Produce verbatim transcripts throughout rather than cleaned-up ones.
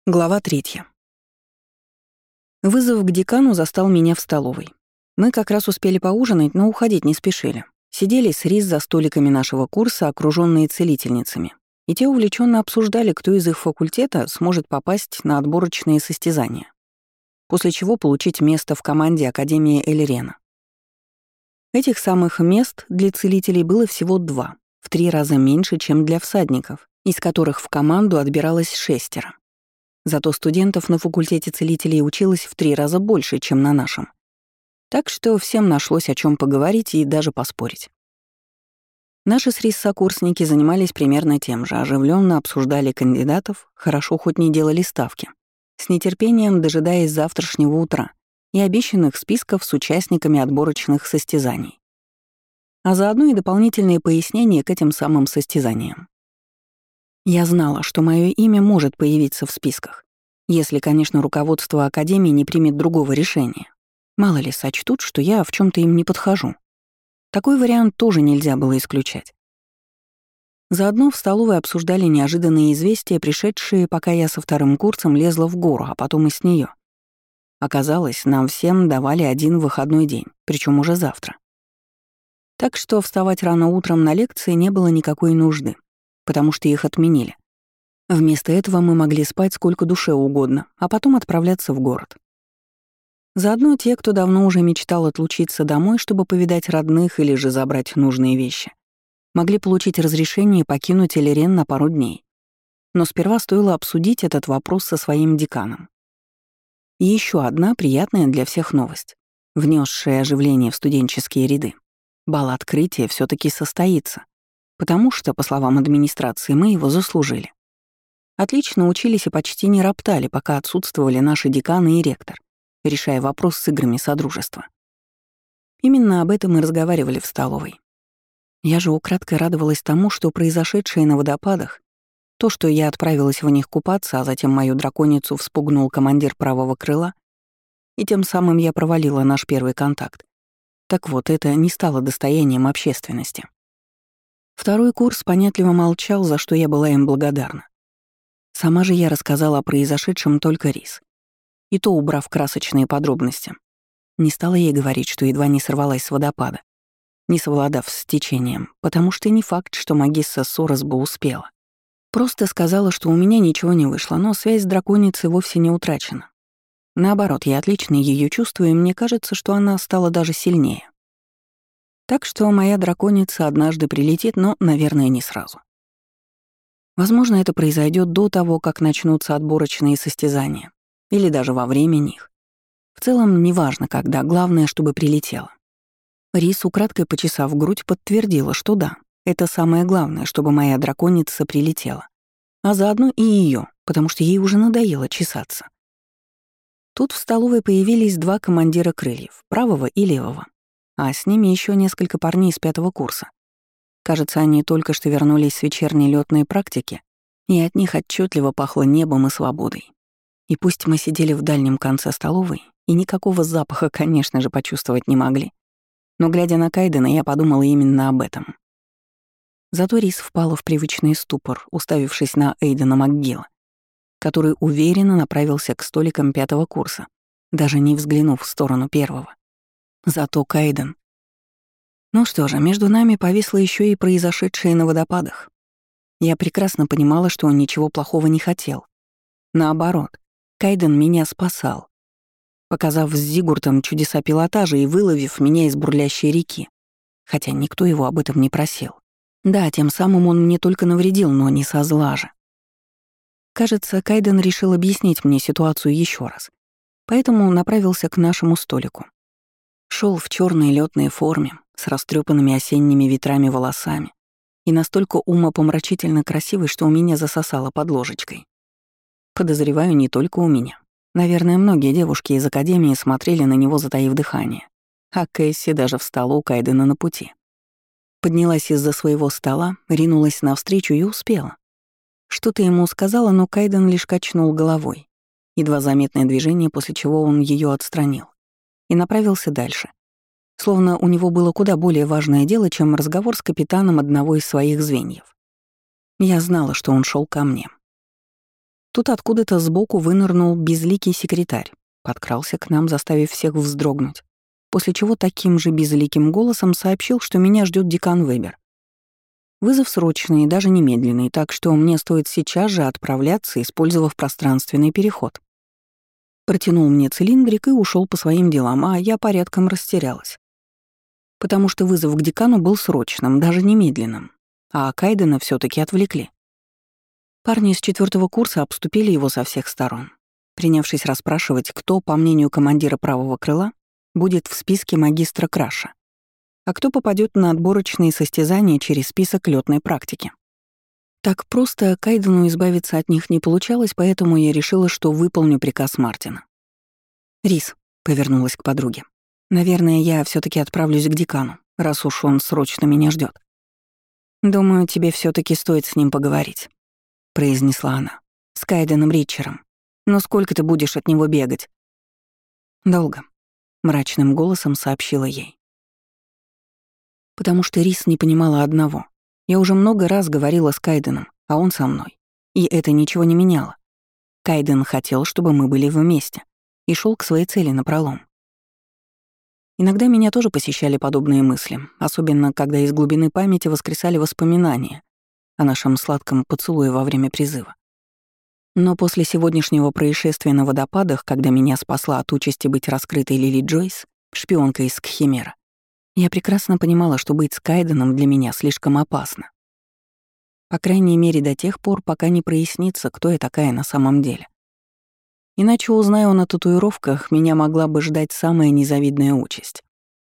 Глава третья. Вызов к декану застал меня в столовой. Мы как раз успели поужинать, но уходить не спешили. Сидели с Рис за столиками нашего курса, окружённые целительницами. И те увлеченно обсуждали, кто из их факультета сможет попасть на отборочные состязания, после чего получить место в команде Академии Эльрена. Этих самых мест для целителей было всего два, в три раза меньше, чем для всадников, из которых в команду отбиралось шестеро. Зато студентов на факультете целителей училось в три раза больше, чем на нашем. Так что всем нашлось о чем поговорить и даже поспорить. Наши с Рис сокурсники занимались примерно тем же, оживленно обсуждали кандидатов, хорошо хоть не делали ставки, с нетерпением дожидаясь завтрашнего утра и обещанных списков с участниками отборочных состязаний. А заодно и дополнительные пояснения к этим самым состязаниям. Я знала, что мое имя может появиться в списках, если, конечно, руководство Академии не примет другого решения. Мало ли сочтут, что я в чем то им не подхожу. Такой вариант тоже нельзя было исключать. Заодно в столовой обсуждали неожиданные известия, пришедшие, пока я со вторым курсом лезла в гору, а потом и с нее. Оказалось, нам всем давали один выходной день, причем уже завтра. Так что вставать рано утром на лекции не было никакой нужды, потому что их отменили. Вместо этого мы могли спать сколько душе угодно, а потом отправляться в город. Заодно те, кто давно уже мечтал отлучиться домой, чтобы повидать родных или же забрать нужные вещи, могли получить разрешение покинуть Эльрен на пару дней. Но сперва стоило обсудить этот вопрос со своим деканом. И еще одна приятная для всех новость, внесшая оживление в студенческие ряды. Бал открытия все таки состоится, потому что, по словам администрации, мы его заслужили. Отлично учились и почти не роптали, пока отсутствовали наши деканы и ректор, решая вопрос с играми содружества. Именно об этом мы разговаривали в столовой. Я же украдкой радовалась тому, что произошедшее на водопадах, то, что я отправилась в них купаться, а затем мою драконицу вспугнул командир правого крыла, и тем самым я провалила наш первый контакт. Так вот, это не стало достоянием общественности. Второй курс понятливо молчал, за что я была им благодарна. Сама же я рассказала о произошедшем только Рис, и то убрав красочные подробности. Не стала ей говорить, что едва не сорвалась с водопада, не совладав с течением, потому что не факт, что магисса Сорос бы успела. Просто сказала, что у меня ничего не вышло, но связь с драконицей вовсе не утрачена. Наоборот, я отлично ее чувствую, и мне кажется, что она стала даже сильнее. Так что моя драконица однажды прилетит, но, наверное, не сразу. Возможно, это произойдет до того, как начнутся отборочные состязания, или даже во время них. В целом, неважно когда, главное, чтобы прилетела. Рис, украдкой почесав грудь, подтвердила, что да, это самое главное, чтобы моя драконица прилетела. А заодно и ее, потому что ей уже надоело чесаться. Тут в столовой появились два командира крыльев, правого и левого, а с ними еще несколько парней с пятого курса. Кажется, они только что вернулись с вечерней лётной практики, и от них отчетливо пахло небом и свободой. И пусть мы сидели в дальнем конце столовой, и никакого запаха, конечно же, почувствовать не могли, но, глядя на Кайдена, я подумала именно об этом. Зато Рис впала в привычный ступор, уставившись на Эйдена МакГилла, который уверенно направился к столикам пятого курса, даже не взглянув в сторону первого. Зато Кайден... Ну что же, между нами повисло еще и произошедшее на водопадах. Я прекрасно понимала, что он ничего плохого не хотел. Наоборот, Кайден меня спасал, показав с Зигуртом чудеса пилотажа и выловив меня из бурлящей реки, хотя никто его об этом не просил. Да, тем самым он мне только навредил, но не со зла же. Кажется, Кайден решил объяснить мне ситуацию еще раз, поэтому направился к нашему столику. Шел в черной летной форме, с растрепанными осенними ветрами волосами и настолько умопомрачительно красивый, что у меня засосало под ложечкой. Подозреваю, не только у меня. Наверное, многие девушки из Академии смотрели на него, затаив дыхание, а Кэсси даже встала у Кайдена на пути. Поднялась из-за своего стола, ринулась навстречу и успела. Что-то ему сказала, но Кайден лишь качнул головой. Едва заметное движение, после чего он ее отстранил и направился дальше. Словно у него было куда более важное дело, чем разговор с капитаном одного из своих звеньев. Я знала, что он шел ко мне. Тут откуда-то сбоку вынырнул безликий секретарь, подкрался к нам, заставив всех вздрогнуть, после чего таким же безликим голосом сообщил, что меня ждет декан Вебер. Вызов срочный и даже немедленный, так что мне стоит сейчас же отправляться, использовав пространственный переход. Протянул мне цилиндрик и ушел по своим делам, а я порядком растерялась. Потому что вызов к декану был срочным, даже немедленным, а Кайдена все таки отвлекли. Парни из четвертого курса обступили его со всех сторон, принявшись расспрашивать, кто, по мнению командира правого крыла, будет в списке магистра Краша, а кто попадет на отборочные состязания через список лётной практики. Так просто Кайдену избавиться от них не получалось, поэтому я решила, что выполню приказ Мартина. «Рис», — повернулась к подруге, — «наверное, я все таки отправлюсь к декану, раз уж он срочно меня ждет. «Думаю, тебе все таки стоит с ним поговорить», — произнесла она, — «с Кайденом Ричером. Но сколько ты будешь от него бегать?» «Долго», — мрачным голосом сообщила ей. Потому что Рис не понимала одного. Я уже много раз говорила с Кайденом, а он со мной. И это ничего не меняло. Кайден хотел, чтобы мы были вместе, и шел к своей цели напролом. Иногда меня тоже посещали подобные мысли, особенно когда из глубины памяти воскресали воспоминания о нашем сладком поцелуе во время призыва. Но после сегодняшнего происшествия на водопадах, когда меня спасла от участи быть раскрытой Лили Джойс, шпионкой из Кхимера, я прекрасно понимала, что быть с Кайденом для меня слишком опасно. По крайней мере, до тех пор, пока не прояснится, кто я такая на самом деле. Иначе, узнаю на татуировках, меня могла бы ждать самая незавидная участь.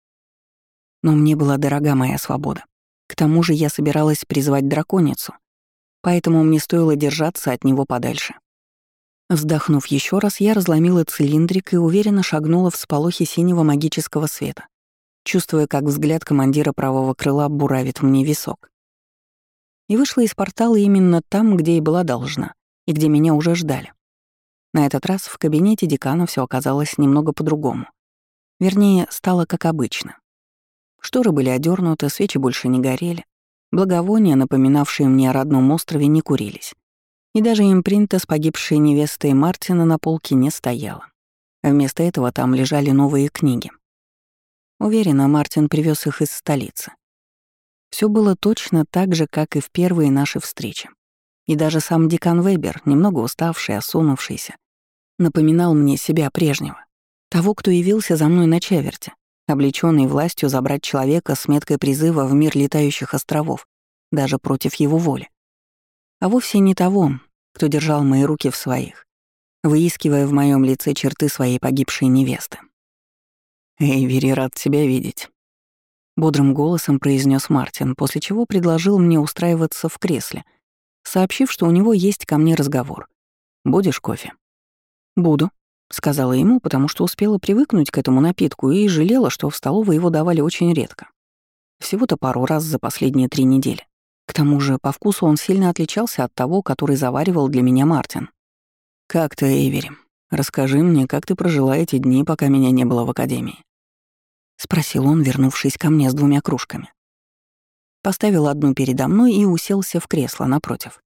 Но мне была дорога моя свобода. К тому же я собиралась призвать драконицу, поэтому мне стоило держаться от него подальше. Вздохнув еще раз, я разломила цилиндрик и уверенно шагнула в сполохи синего магического света, чувствуя, как взгляд командира правого крыла буравит мне висок. И вышла из портала именно там, где и была должна, и где меня уже ждали. На этот раз в кабинете декана все оказалось немного по-другому. Вернее, стало как обычно. Шторы были одернуты, свечи больше не горели, благовония, напоминавшие мне о родном острове, не курились. И даже импринта с погибшей невестой Мартина на полке не стояла. Вместо этого там лежали новые книги. Уверена, Мартин привез их из столицы. Все было точно так же, как и в первые наши встречи. И даже сам декан Вебер, немного уставший, осунувшийся, напоминал мне себя прежнего, того, кто явился за мной на Чеверте, облечённый властью забрать человека с меткой призыва в мир летающих островов, даже против его воли. А вовсе не того, кто держал мои руки в своих, выискивая в моем лице черты своей погибшей невесты. «Эйвери, рад тебя видеть», — бодрым голосом произнес Мартин, после чего предложил мне устраиваться в кресле, сообщив, что у него есть ко мне разговор. «Будешь кофе?» «Буду», — сказала ему, потому что успела привыкнуть к этому напитку и жалела, что в столовой его давали очень редко. Всего-то пару раз за последние три недели. К тому же по вкусу он сильно отличался от того, который заваривал для меня Мартин. «Как ты, Эйвери? Расскажи мне, как ты прожила эти дни, пока меня не было в академии?» — спросил он, вернувшись ко мне с двумя кружками. Поставил одну передо мной и уселся в кресло напротив.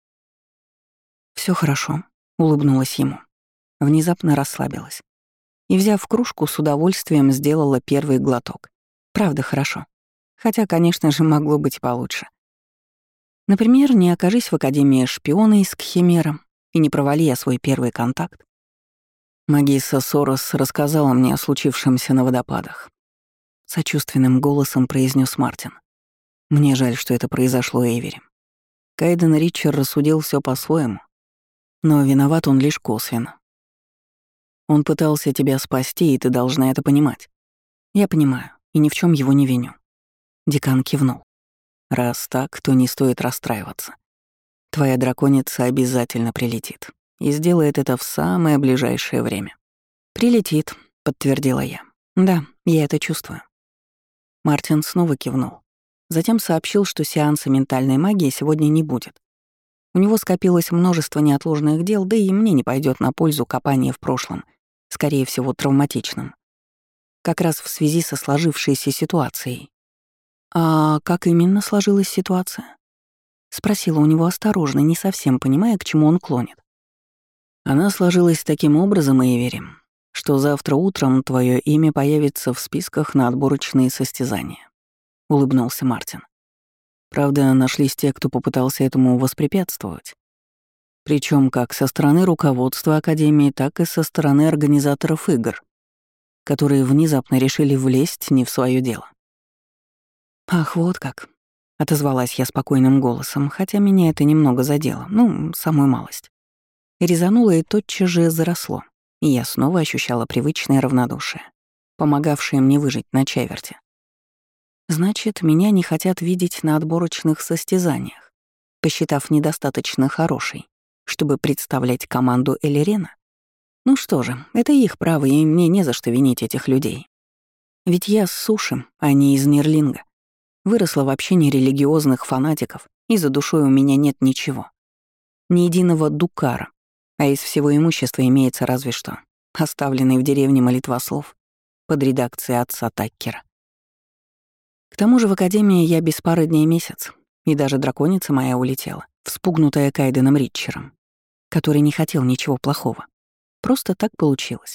Все хорошо», — улыбнулась ему. Внезапно расслабилась. И, взяв кружку, с удовольствием сделала первый глоток. Правда, хорошо. Хотя, конечно же, могло быть получше. Например, не окажись в Академии шпиона из Кхимера и не провали я свой первый контакт. Магисса Сорос рассказала мне о случившемся на водопадах. Сочувственным голосом произнес Мартин. Мне жаль, что это произошло, Эйвери. Кайден Ричер рассудил все по-своему, но виноват он лишь косвенно. Он пытался тебя спасти, и ты должна это понимать. Я понимаю, и ни в чем его не виню. Декан кивнул. Раз так, то не стоит расстраиваться. Твоя драконица обязательно прилетит. И сделает это в самое ближайшее время. «Прилетит», — подтвердила я. «Да, я это чувствую». Мартин снова кивнул. Затем сообщил, что сеанса ментальной магии сегодня не будет. У него скопилось множество неотложных дел, да и мне не пойдет на пользу копание в прошлом, скорее всего, травматичным. Как раз в связи со сложившейся ситуацией. «А как именно сложилась ситуация?» — спросила у него осторожно, не совсем понимая, к чему он клонит. Она сложилась таким образом, Эйвери, что завтра утром твое имя появится в списках на отборочные состязания», — улыбнулся Мартин. «Правда, нашлись те, кто попытался этому воспрепятствовать. Причем как со стороны руководства Академии, так и со стороны организаторов игр, которые внезапно решили влезть не в свое дело». «Ах, вот как», — отозвалась я спокойным голосом, хотя меня это немного задело, ну, самую малость. Резануло и тотчас же заросло, и я снова ощущала привычное равнодушие, помогавшее мне выжить на чаверте. Значит, меня не хотят видеть на отборочных состязаниях, посчитав недостаточно хорошей, чтобы представлять команду Элерена? Ну что же, это их право, и мне не за что винить этих людей. Ведь я с суши, а не из Нерлинга. Выросла в общине религиозных фанатиков, и за душой у меня нет ничего. Ни единого дукара, а из всего имущества имеется разве что оставленный в деревне молитвослов под редакцией отца Таккера. К тому же в академии я без пары дней месяц, и даже драконица моя улетела, вспугнутая Кайденом Ритчером, который не хотел ничего плохого. Просто так получилось.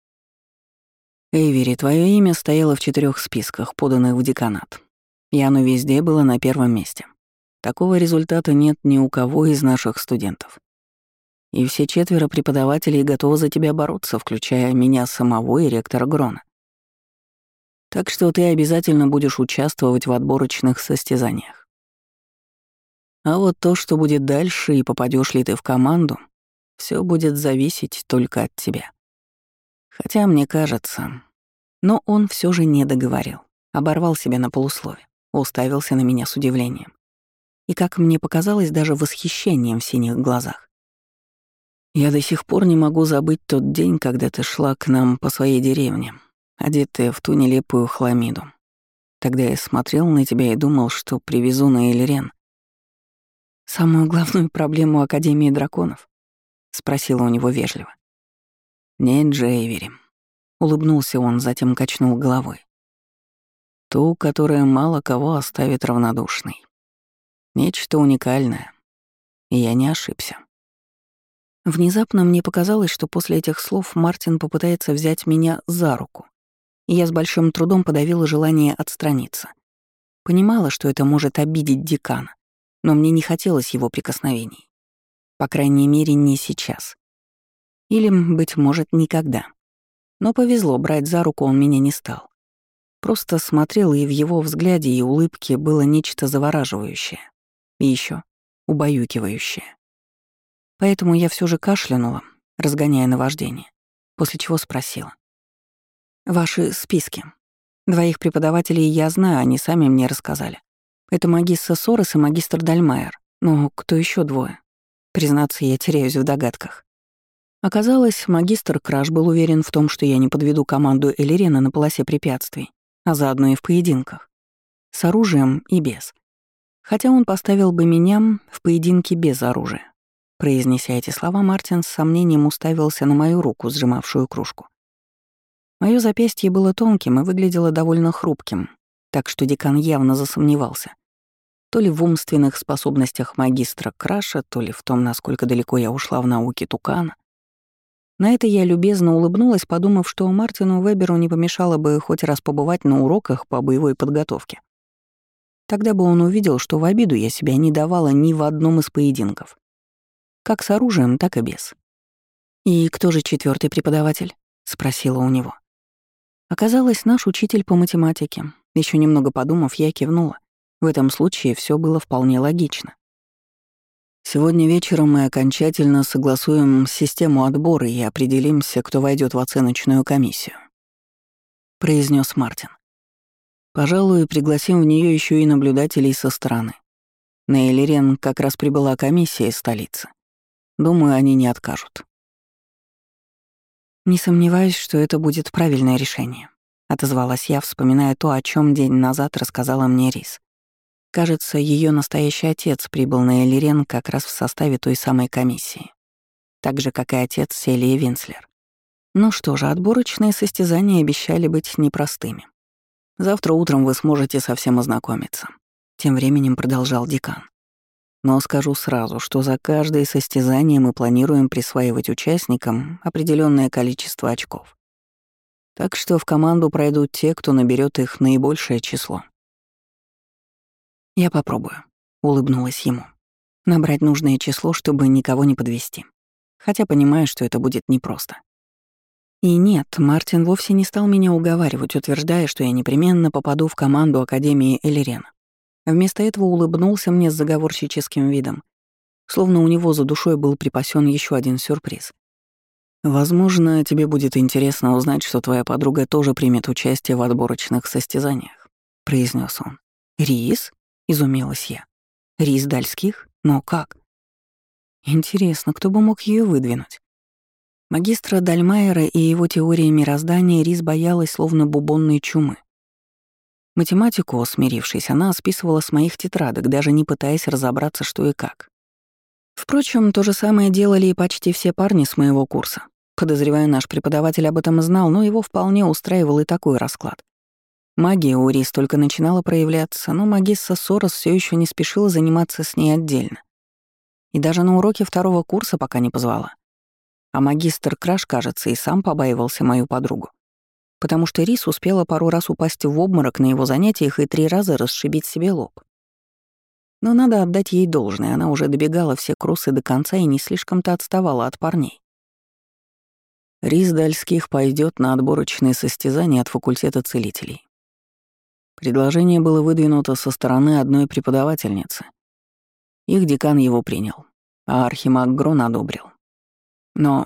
Эйвери, твое имя стояло в четырех списках, поданных в деканат, и оно везде было на первом месте. Такого результата нет ни у кого из наших студентов. И все четверо преподавателей готовы за тебя бороться, включая меня самого и ректора Грона. Так что ты обязательно будешь участвовать в отборочных состязаниях. А вот то, что будет дальше и попадешь ли ты в команду, все будет зависеть только от тебя. Хотя, мне кажется... Но он все же не договорил, оборвал себя на полуслове, уставился на меня с удивлением. И, как мне показалось, даже восхищением в синих глазах. «Я до сих пор не могу забыть тот день, когда ты шла к нам по своей деревне, одетая в ту нелепую хламиду. Тогда я смотрел на тебя и думал, что привезу на Элерен». «Самую главную проблему Академии драконов?» — спросила у него вежливо. «Нет, Джейвери», — улыбнулся он, затем качнул головой. «Ту, которая мало кого оставит равнодушной. Нечто уникальное. И я не ошибся». Внезапно мне показалось, что после этих слов Мартин попытается взять меня за руку, и я с большим трудом подавила желание отстраниться. Понимала, что это может обидеть декана, но мне не хотелось его прикосновений. По крайней мере, не сейчас. Или, быть может, никогда. Но повезло, брать за руку он меня не стал. Просто смотрел, и в его взгляде и улыбке было нечто завораживающее. И еще убаюкивающее. Поэтому я все же кашлянула, разгоняя наваждение, после чего спросила. «Ваши списки. Двоих преподавателей я знаю, они сами мне рассказали. Это магистр Сорос и магистр Дальмайер. Но кто еще двое? Признаться, я теряюсь в догадках». Оказалось, магистр Краш был уверен в том, что я не подведу команду Элерена на полосе препятствий, а заодно и в поединках. С оружием и без. Хотя он поставил бы меня в поединке без оружия. Произнеся эти слова, Мартин с сомнением уставился на мою руку, сжимавшую кружку. Моё запястье было тонким и выглядело довольно хрупким, так что декан явно засомневался. То ли в умственных способностях магистра Краша, то ли в том, насколько далеко я ушла в науке Тукана. На это я любезно улыбнулась, подумав, что Мартину Веберу не помешало бы хоть раз побывать на уроках по боевой подготовке. Тогда бы он увидел, что в обиду я себя не давала ни в одном из поединков. Как с оружием, так и без. «И кто же четвертый преподаватель?» — спросила у него. Оказалось, наш учитель по математике. Еще немного подумав, я кивнула. В этом случае все было вполне логично. «Сегодня вечером мы окончательно согласуем систему отбора и определимся, кто войдет в оценочную комиссию», — произнес Мартин. «Пожалуй, пригласим в нее еще и наблюдателей со стороны. На Элерен как раз прибыла комиссия из столицы. Думаю, они не откажут». «Не сомневаюсь, что это будет правильное решение», — отозвалась я, вспоминая то, о чем день назад рассказала мне Рис. Кажется, ее настоящий отец прибыл на Элерен как раз в составе той самой комиссии. Так же, как и отец Селии Винслер. Ну что же, отборочные состязания обещали быть непростыми. «Завтра утром вы сможете совсем ознакомиться», — тем временем продолжал декан. Но скажу сразу, что за каждое состязание мы планируем присваивать участникам определенное количество очков. Так что в команду пройдут те, кто наберет их наибольшее число. «Я попробую», — улыбнулась ему. «Набрать нужное число, чтобы никого не подвести. Хотя понимаю, что это будет непросто». И нет, Мартин вовсе не стал меня уговаривать, утверждая, что я непременно попаду в команду Академии Элирена. Вместо этого улыбнулся мне с заговорщическим видом, словно у него за душой был припасен еще один сюрприз. «Возможно, тебе будет интересно узнать, что твоя подруга тоже примет участие в отборочных состязаниях», — произнес он. «Рис?» — изумилась я. «Рис Дальских? Но как?» Интересно, кто бы мог ее выдвинуть? Магистра Дальмайера и его теории мироздания Рис боялась словно бубонной чумы. Математику, смирившись, она списывала с моих тетрадок, даже не пытаясь разобраться, что и как. Впрочем, то же самое делали и почти все парни с моего курса. Подозреваю, наш преподаватель об этом знал, но его вполне устраивал и такой расклад. Магия у Рис только начинала проявляться, но магисса Сорос все еще не спешила заниматься с ней отдельно. И даже на уроке второго курса пока не позвала. А магистр Краш, кажется, и сам побаивался мою подругу, потому что Рис успела пару раз упасть в обморок на его занятиях и три раза расшибить себе лоб. Но надо отдать ей должное, она уже добегала все кроссы до конца и не слишком-то отставала от парней. Рис Дальских пойдет на отборочные состязания от факультета целителей. Предложение было выдвинуто со стороны одной преподавательницы. Их декан его принял, а архимаг Грон одобрил. Но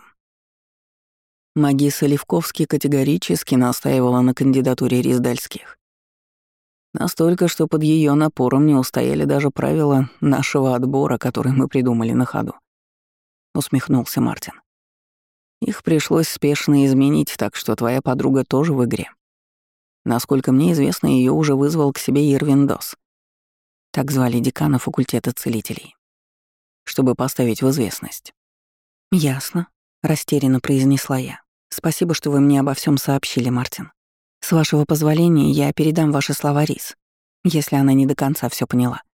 магисса Левковский категорически настаивала на кандидатуре Рис Дальских. Настолько, что под ее напором не устояли даже правила нашего отбора, который мы придумали на ходу. Усмехнулся Мартин. Их пришлось спешно изменить, так что твоя подруга тоже в игре. Насколько мне известно, ее уже вызвал к себе Ирвин Дос. Так звали декана факультета целителей. Чтобы поставить в известность. «Ясно», — растерянно произнесла я. «Спасибо, что вы мне обо всем сообщили, Мартин. С вашего позволения я передам ваши слова Рис, если она не до конца все поняла».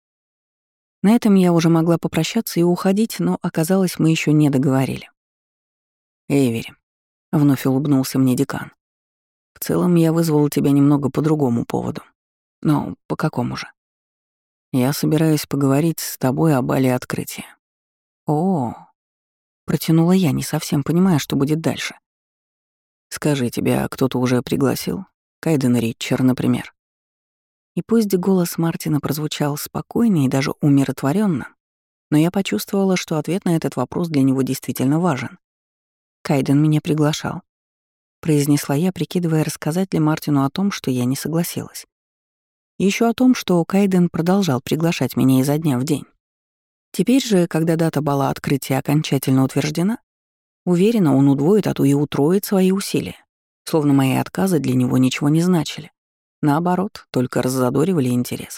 На этом я уже могла попрощаться и уходить, но оказалось, мы еще не договорили. «Эйвери», — вновь улыбнулся мне декан. «В целом я вызвал тебя немного по другому поводу. Но по какому же? Я собираюсь поговорить с тобой о бале открытия». «О-о-о», протянула я, не совсем понимая, что будет дальше. «Скажи, тебя кто-то уже пригласил? Кайден Ритчер, например?» И пусть голос Мартина прозвучал спокойно и даже умиротворенно, но я почувствовала, что ответ на этот вопрос для него действительно важен. «Кайден меня приглашал», — произнесла я, прикидывая, рассказать ли Мартину о том, что я не согласилась. Еще о том, что Кайден продолжал приглашать меня изо дня в день. Теперь же, когда дата бала открытия окончательно утверждена, уверена, он удвоит, а то и утроит свои усилия, словно мои отказы для него ничего не значили. Наоборот, только раззадоривали интерес.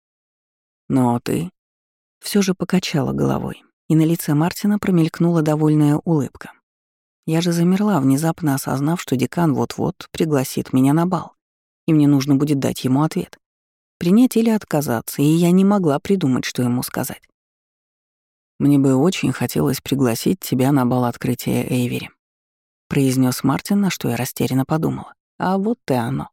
Но ты все же покачала головой, и на лице Мартина промелькнула довольная улыбка. Я же замерла, внезапно осознав, что декан вот-вот пригласит меня на бал, и мне нужно будет дать ему ответ. Принять или отказаться, и я не могла придумать, что ему сказать. «Мне бы очень хотелось пригласить тебя на бал открытия Эйвери», — произнес Мартин, на что я растерянно подумала. А вот и оно.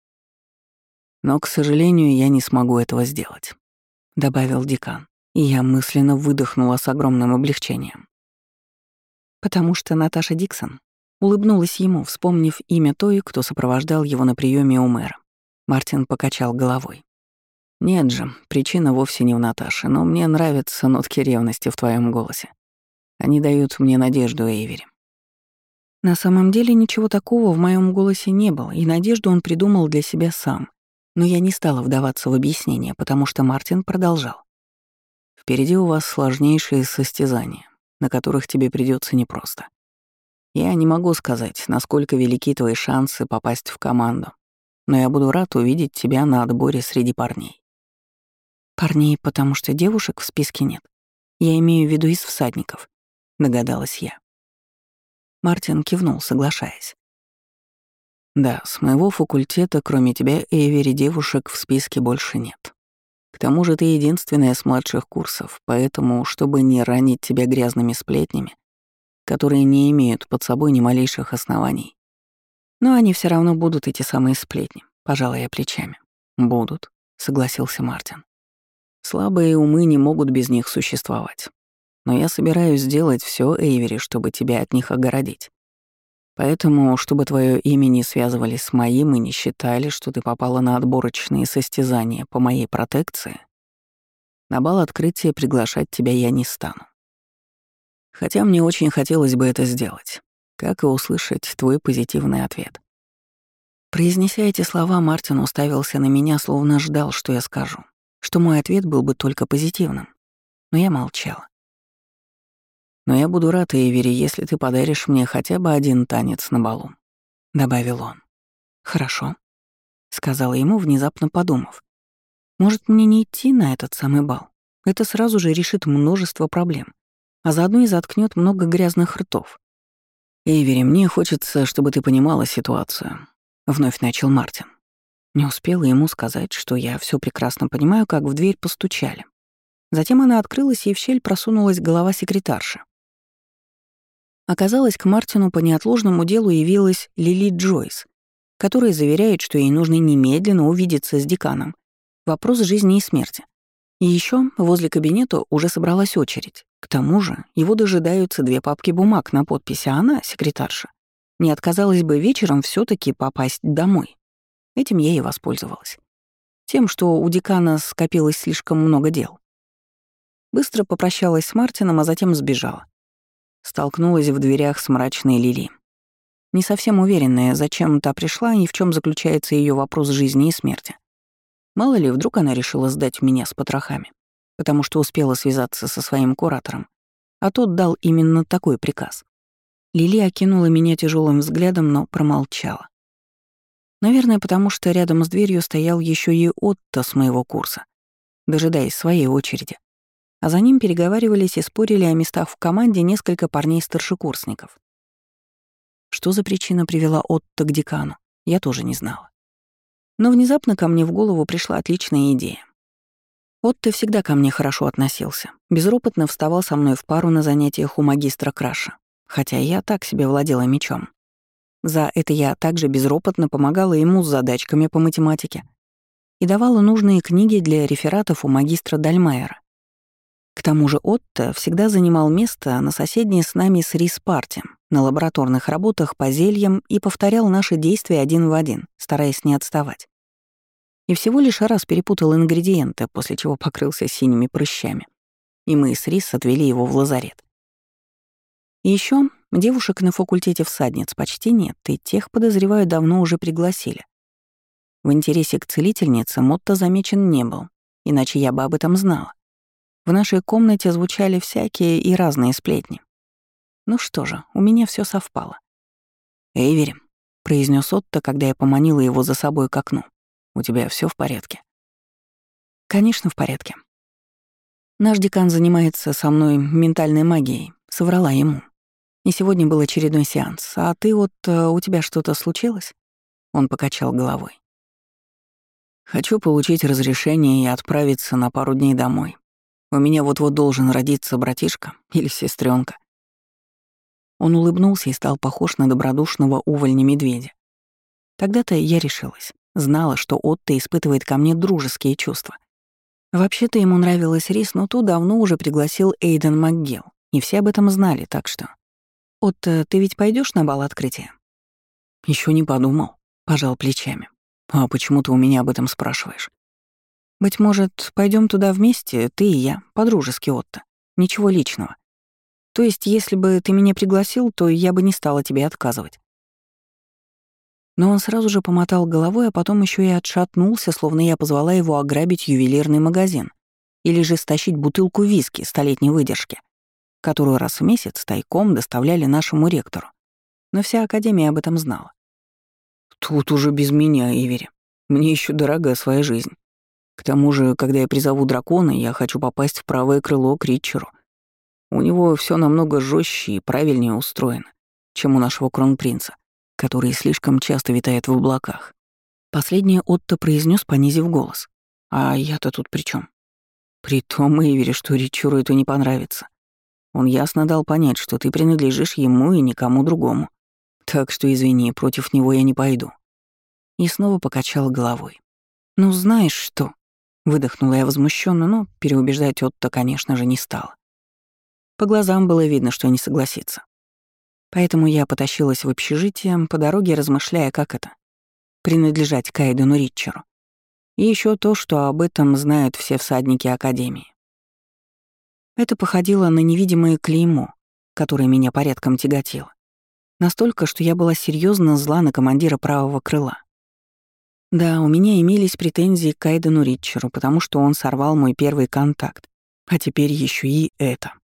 «Но, к сожалению, я не смогу этого сделать», — добавил декан, и я мысленно выдохнула с огромным облегчением. Потому что Наташа Диксон улыбнулась ему, вспомнив имя той, кто сопровождал его на приеме у мэра. Мартин покачал головой. «Нет же, причина вовсе не в Наташе, но мне нравятся нотки ревности в твоем голосе. Они дают мне надежду, Эйвери». На самом деле ничего такого в моем голосе не было, и надежду он придумал для себя сам. Но я не стала вдаваться в объяснение, потому что Мартин продолжал. «Впереди у вас сложнейшие состязания, на которых тебе придется непросто. Я не могу сказать, насколько велики твои шансы попасть в команду, но я буду рад увидеть тебя на отборе среди парней». «Парней, потому что девушек в списке нет. Я имею в виду из всадников», — догадалась я. Мартин кивнул, соглашаясь. «Да, с моего факультета, кроме тебя, Эйвери, девушек в списке больше нет. К тому же ты единственная с младших курсов, поэтому, чтобы не ранить тебя грязными сплетнями, которые не имеют под собой ни малейших оснований. Но они все равно будут, эти самые сплетни, пожалуй, я плечами. Будут, согласился Мартин. Слабые умы не могут без них существовать. Но я собираюсь сделать все, Эйвери, чтобы тебя от них огородить. Поэтому, чтобы твое имя не связывали с моим и не считали, что ты попала на отборочные состязания по моей протекции, на бал открытия приглашать тебя я не стану. Хотя мне очень хотелось бы это сделать, как и услышать твой позитивный ответ. Произнеся эти слова, Мартин уставился на меня, словно ждал, что я скажу, что мой ответ был бы только позитивным. Но я молчала. «Но я буду рад, Эйвери, если ты подаришь мне хотя бы один танец на балу», — добавил он. «Хорошо», — сказала ему, внезапно подумав. «Может, мне не идти на этот самый бал? Это сразу же решит множество проблем, а заодно и заткнет много грязных ртов». «Эйвери, мне хочется, чтобы ты понимала ситуацию», — вновь начал Мартин. Не успела ему сказать, что я все прекрасно понимаю, как в дверь постучали. Затем она открылась, и в щель просунулась голова секретарши. Оказалось, к Мартину по неотложному делу явилась Лили Джойс, которая заверяет, что ей нужно немедленно увидеться с деканом. Вопрос жизни и смерти. И еще возле кабинета уже собралась очередь. К тому же его дожидаются две папки бумаг на подпись, а она, секретарша, не отказалась бы вечером все таки попасть домой. Этим я и воспользовалась. Тем, что у декана скопилось слишком много дел. Быстро попрощалась с Мартином, а затем сбежала. Столкнулась в дверях с мрачной Лили. Не совсем уверенная, зачем та пришла и в чем заключается ее вопрос жизни и смерти. Мало ли, вдруг она решила сдать меня с потрохами, потому что успела связаться со своим куратором, а тот дал именно такой приказ. Лили окинула меня тяжелым взглядом, но промолчала. Наверное, потому что рядом с дверью стоял еще и Отто с моего курса, дожидаясь своей очереди. А за ним переговаривались и спорили о местах в команде несколько парней-старшекурсников. Что за причина привела Отто к декану, я тоже не знала. Но внезапно ко мне в голову пришла отличная идея. Отто всегда ко мне хорошо относился, безропотно вставал со мной в пару на занятиях у магистра Краша, хотя я так себе владела мечом. За это я также безропотно помогала ему с задачками по математике и давала нужные книги для рефератов у магистра Дальмайера. К тому же Отто всегда занимал место на соседней с нами с Рис-парте, на лабораторных работах по зельям и повторял наши действия один в один, стараясь не отставать. И всего лишь раз перепутал ингредиенты, после чего покрылся синими прыщами. И мы с Рис отвели его в лазарет. И еще девушек на факультете всадниц почти нет, и тех, подозреваю, давно уже пригласили. В интересе к целительнице Мотто замечен не был, иначе я бы об этом знала. В нашей комнате звучали всякие и разные сплетни. Ну что же, у меня все совпало. «Эйвери», — произнес Отто, когда я поманила его за собой к окну, — «у тебя все в порядке?» «Конечно, в порядке. Наш декан занимается со мной ментальной магией», — соврала ему. «И сегодня был очередной сеанс. А ты вот, у тебя что-то случилось?» Он покачал головой. «Хочу получить разрешение и отправиться на пару дней домой. У меня вот-вот должен родиться братишка или сестренка. Он улыбнулся и стал похож на добродушного увольня-медведя. Тогда-то я решилась. Знала, что Отто испытывает ко мне дружеские чувства. Вообще-то ему нравилась Рис, но ту давно уже пригласил Эйден МакГилл, и все об этом знали, так что... «Отто, ты ведь пойдешь на бал открытия?» Еще не подумал», — пожал плечами. «А почему ты у меня об этом спрашиваешь?» «Быть может, пойдем туда вместе, ты и я, по-дружески, Отто. Ничего личного. То есть, если бы ты меня пригласил, то я бы не стала тебе отказывать». Но он сразу же помотал головой, а потом еще и отшатнулся, словно я позвала его ограбить ювелирный магазин или же стащить бутылку виски столетней выдержки, которую раз в месяц тайком доставляли нашему ректору. Но вся академия об этом знала. «Тут уже без меня, Ивери. Мне еще дорога своя жизнь. К тому же, когда я призову дракона, я хочу попасть в правое крыло к Ричеру. У него все намного жестче и правильнее устроено, чем у нашего кронпринца, который слишком часто витает в облаках». Последнее Отто произнес, понизив голос. А я-то тут при чем? При том, Эйвери, что Ричару это не понравится. Он ясно дал понять, что ты принадлежишь ему и никому другому. Так что, извини, против него я не пойду». И снова покачала головой. «Ну, знаешь что?» Выдохнула я возмущенно, но переубеждать Отто, конечно же, не стала. По глазам было видно, что не согласится. Поэтому я потащилась в общежитие, по дороге размышляя, как это — принадлежать Кайдену Ритчеру. И еще то, что об этом знают все всадники Академии. Это походило на невидимое клеймо, которое меня порядком тяготило. Настолько, что я была серьезно зла на командира правого крыла. Да, у меня имелись претензии к Кайдену Ритчеру, потому что он сорвал мой первый контакт. А теперь еще и это.